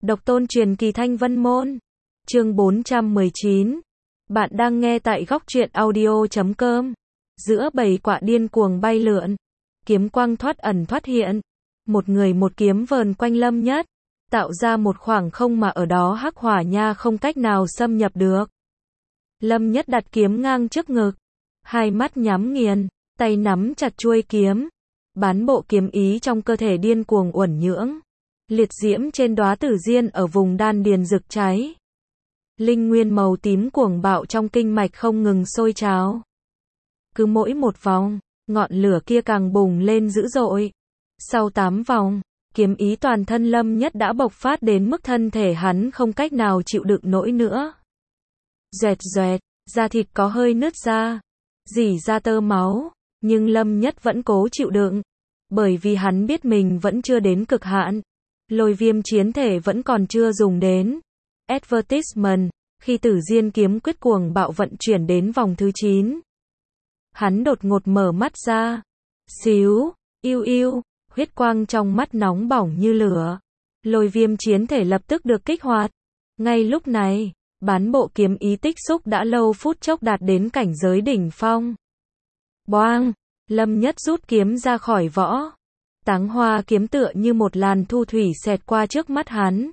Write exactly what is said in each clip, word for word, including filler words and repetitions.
Độc tôn truyền kỳ Thanh Vân Môn. Chương bốn trăm mười chín. Bạn đang nghe tại góc truyện audio chấm com. Giữa bầy quạ điên cuồng bay lượn, kiếm quang thoát ẩn thoát hiện, một người một kiếm vờn quanh Lâm Nhất, tạo ra một khoảng không mà ở đó Hắc Hỏa Nha không cách nào xâm nhập được. Lâm Nhất đặt kiếm ngang trước ngực, hai mắt nhắm nghiền, tay nắm chặt chuôi kiếm, bán bộ kiếm ý trong cơ thể điên cuồng uẩn nhưỡng. Liệt diễm trên đóa tử diên ở vùng đan điền rực cháy. Linh nguyên màu tím cuồng bạo trong kinh mạch không ngừng sôi trào. Cứ mỗi một vòng, ngọn lửa kia càng bùng lên dữ dội. Sau tám vòng, kiếm ý toàn thân Lâm Nhất đã bộc phát đến mức thân thể hắn không cách nào chịu đựng nổi nữa. Doẹt doẹt, da thịt có hơi nứt ra, rỉ ra tơ máu, nhưng Lâm Nhất vẫn cố chịu đựng, bởi vì hắn biết mình vẫn chưa đến cực hạn. Lôi viêm chiến thể vẫn còn chưa dùng đến. Advertisement, khi Tử Diên kiếm quyết cuồng bạo vận chuyển đến vòng thứ chín. Hắn đột ngột mở mắt ra. Xíu, yêu yêu, huyết quang trong mắt nóng bỏng như lửa. Lôi viêm chiến thể lập tức được kích hoạt. Ngay lúc này, bán bộ kiếm ý tích xúc đã lâu phút chốc đạt đến cảnh giới đỉnh phong. Boang, Lâm Nhất rút kiếm ra khỏi vỏ. Táng hoa kiếm tựa như một làn thu thủy xẹt qua trước mắt hắn.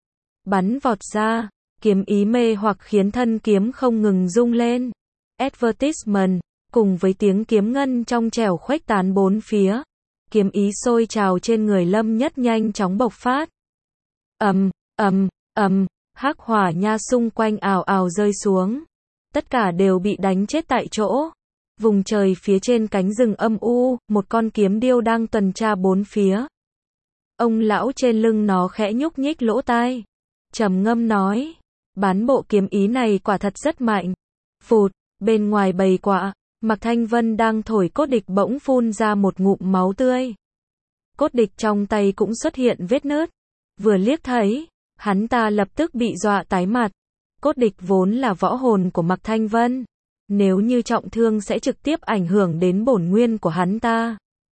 Bắn vọt ra, kiếm ý mê hoặc khiến thân kiếm không ngừng rung lên. Advertisement, cùng với tiếng kiếm ngân trong trẻo khuếch tán bốn phía. Kiếm ý sôi trào trên người Lâm Nhất nhanh chóng bộc phát. Ầm, ầm, ầm, Hắc Hỏa Nha xung quanh ào ào rơi xuống. Tất cả đều bị đánh chết tại chỗ. Vùng trời phía trên cánh rừng âm u, một con kiếm điêu đang tuần tra bốn phía. Ông lão trên lưng nó khẽ nhúc nhích lỗ tai, trầm ngâm nói, bán bộ kiếm ý này quả thật rất mạnh. Phụt, bên ngoài bầy quạ, Mạc Thanh Vân đang thổi cốt địch bỗng phun ra một ngụm máu tươi. Cốt địch trong tay cũng xuất hiện vết nứt. Vừa liếc thấy, hắn ta lập tức bị dọa tái mặt. Cốt địch vốn là võ hồn của Mạc Thanh Vân. Nếu như trọng thương sẽ trực tiếp ảnh hưởng đến bổn nguyên của hắn ta.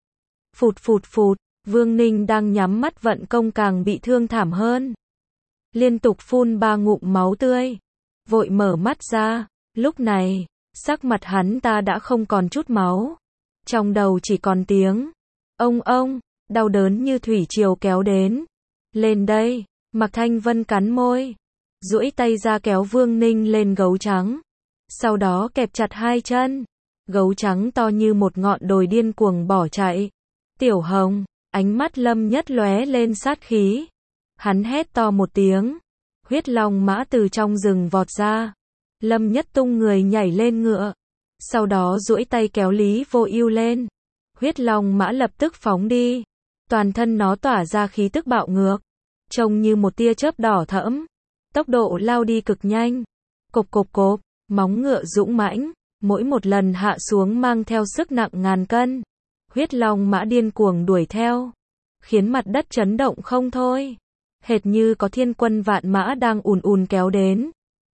Phụt phụt phụt, Vương Ninh đang nhắm mắt vận công càng bị thương thảm hơn. Liên tục phun ba ngụm máu tươi. Vội mở mắt ra, lúc này, sắc mặt hắn ta đã không còn chút máu. Trong đầu chỉ còn tiếng. Ông ông, đau đớn như thủy triều kéo đến. Lên đây, Mạc Thanh Vân cắn môi. Duỗi tay ra kéo Vương Ninh lên gấu trắng. Sau đó kẹp chặt hai chân. Gấu trắng to như một ngọn đồi điên cuồng bỏ chạy. Tiểu Hồng, ánh mắt Lâm Nhất lóe lên sát khí. Hắn hét to một tiếng. Huyết long mã từ trong rừng vọt ra. Lâm Nhất tung người nhảy lên ngựa. Sau đó duỗi tay kéo Lý Vô Ưu lên. Huyết long mã lập tức phóng đi. Toàn thân nó tỏa ra khí tức bạo ngược. Trông như một tia chớp đỏ thẫm. Tốc độ lao đi cực nhanh. Cộp cộp cộp. Móng ngựa dũng mãnh, mỗi một lần hạ xuống mang theo sức nặng ngàn cân. Huyết long mã điên cuồng đuổi theo, khiến mặt đất chấn động không thôi. Hệt như có thiên quân vạn mã đang ùn ùn kéo đến.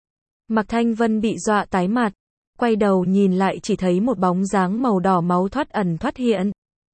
Mạc Thanh Vân bị dọa tái mặt, quay đầu nhìn lại chỉ thấy một bóng dáng màu đỏ máu thoát ẩn thoát hiện.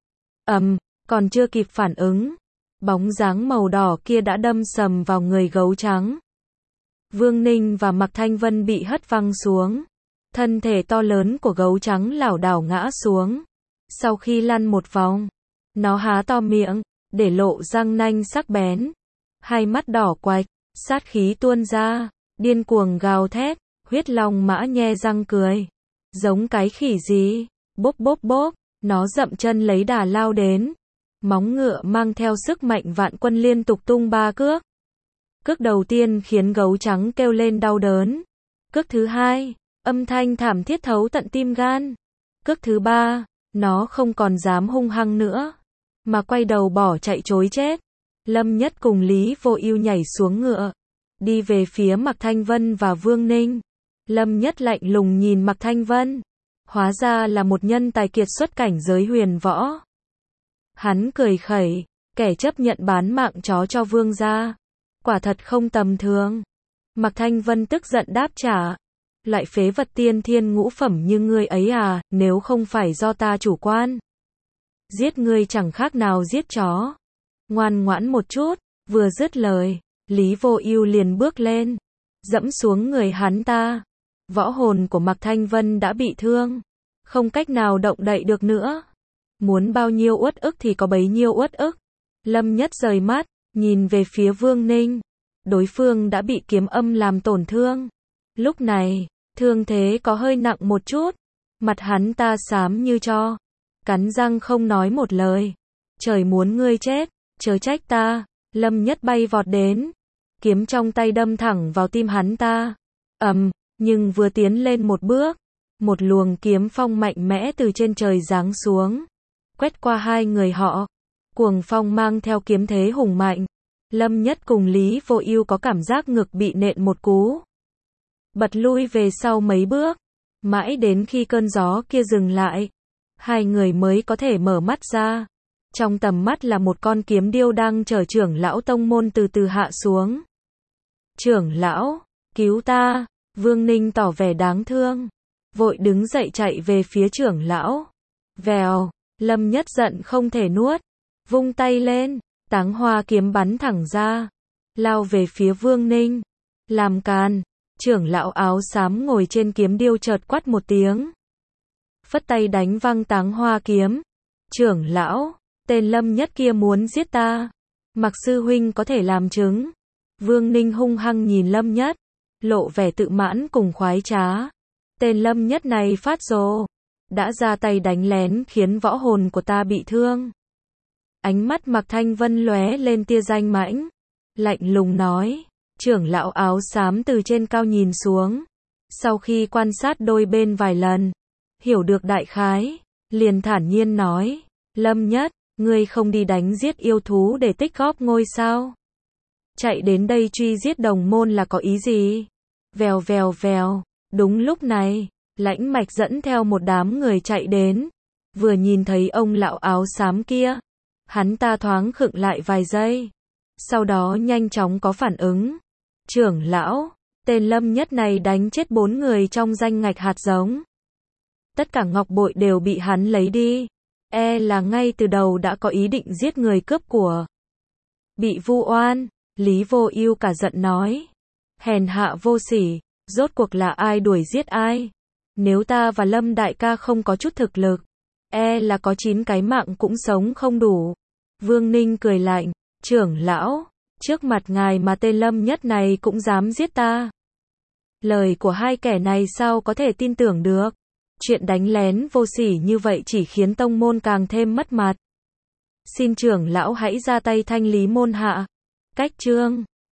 Ầm, um, còn chưa kịp phản ứng, bóng dáng màu đỏ kia đã đâm sầm vào người gấu trắng. Vương Ninh và Mạc Thanh Vân bị hất văng xuống. Thân thể to lớn của gấu trắng lảo đảo ngã xuống. Sau khi lăn một vòng, nó há to miệng, để lộ răng nanh sắc bén. Hai mắt đỏ quạch, sát khí tuôn ra, điên cuồng gào thét. Huyết long mã nhe răng cười. Giống cái khỉ gì? Bốp bốp bốp, nó dậm chân lấy đà lao đến. Móng ngựa mang theo sức mạnh vạn quân liên tục tung ba cước. Cước đầu tiên khiến gấu trắng kêu lên đau đớn. Cước thứ hai, âm thanh thảm thiết thấu tận tim gan. Cước thứ ba, nó không còn dám hung hăng nữa, mà quay đầu bỏ chạy trối chết. Lâm Nhất cùng Lý Vô Ưu nhảy xuống ngựa, đi về phía Mạc Thanh Vân và Vương Ninh. Lâm Nhất lạnh lùng nhìn Mạc Thanh Vân. Hóa ra là một nhân tài kiệt xuất cảnh giới huyền võ. Hắn cười khẩy, kẻ chấp nhận bán mạng chó cho Vương gia. Quả thật không tầm thường. Mạc Thanh Vân tức giận đáp trả. Loại phế vật tiên thiên ngũ phẩm như ngươi ấy à, nếu không phải do ta chủ quan. Giết ngươi chẳng khác nào giết chó. Ngoan ngoãn một chút, vừa dứt lời, Lý Vô Ưu liền bước lên, dẫm xuống người hắn ta. Võ hồn của Mạc Thanh Vân đã bị thương, không cách nào động đậy được nữa. Muốn bao nhiêu uất ức thì có bấy nhiêu uất ức. Lâm Nhất rời mắt, nhìn về phía Vương Ninh. Đối phương đã bị kiếm âm làm tổn thương. Lúc này, thương thế có hơi nặng một chút. Mặt hắn ta xám như tro, cắn răng không nói một lời. Trời muốn ngươi chết, chớ trách ta. Lâm Nhất bay vọt đến, kiếm trong tay đâm thẳng vào tim hắn ta. Ầm, nhưng vừa tiến lên một bước, một luồng kiếm phong mạnh mẽ từ trên trời giáng xuống, quét qua hai người họ. Cuồng phong mang theo kiếm thế hùng mạnh. Lâm Nhất cùng Lý Vô Ưu có cảm giác ngực bị nện một cú, bật lui về sau mấy bước. Mãi đến khi cơn gió kia dừng lại, hai người mới có thể mở mắt ra. Trong tầm mắt là một con kiếm điêu đang chở trưởng lão tông môn từ từ hạ xuống. Trưởng lão, cứu ta! Vương Ninh tỏ vẻ đáng thương, vội đứng dậy chạy về phía trưởng lão. Vèo, Lâm Nhất giận không thể nuốt, vung tay lên, táng hoa kiếm bắn thẳng ra, lao về phía Vương Ninh. Làm càn! Trưởng lão áo xám ngồi trên kiếm điêu chợt quát một tiếng, phất tay đánh văng táng hoa kiếm. Trưởng lão, tên Lâm Nhất kia muốn giết ta, Mạc sư huynh có thể làm chứng. Vương Ninh hung hăng nhìn Lâm Nhất, lộ vẻ tự mãn cùng khoái trá. Tên Lâm Nhất này phát rồ, đã ra tay đánh lén khiến võ hồn của ta bị thương. Ánh mắt Mạc Thanh Vân lóe lên tia danh mãnh, lạnh lùng nói. Trưởng lão áo xám từ trên cao nhìn xuống, sau khi quan sát đôi bên vài lần, hiểu được đại khái, liền thản nhiên nói. Lâm Nhất, ngươi không đi đánh giết yêu thú để tích góp ngôi sao? Chạy đến đây truy giết đồng môn là có ý gì? Vèo vèo vèo, đúng lúc này, Lãnh Mạch dẫn theo một đám người chạy đến, vừa nhìn thấy ông lão áo xám kia, hắn ta thoáng khựng lại vài giây, sau đó nhanh chóng có phản ứng. Trưởng lão, tên Lâm Nhất này đánh chết bốn người trong danh ngạch hạt giống. Tất cả ngọc bội đều bị hắn lấy đi, e là ngay từ đầu đã có ý định giết người cướp của. Bị vu oan, Lý Vô Ưu cả giận nói. Hèn hạ vô sỉ, rốt cuộc là ai đuổi giết ai? Nếu ta và Lâm đại ca không có chút thực lực, e là có chín cái mạng cũng sống không đủ. Vương Ninh cười lạnh, trưởng lão, trước mặt ngài mà tên Lâm Nhất này cũng dám giết ta. Lời của hai kẻ này sao có thể tin tưởng được? Chuyện đánh lén vô sỉ như vậy chỉ khiến tông môn càng thêm mất mặt. Xin trưởng lão hãy ra tay thanh lý môn hạ. Cách chương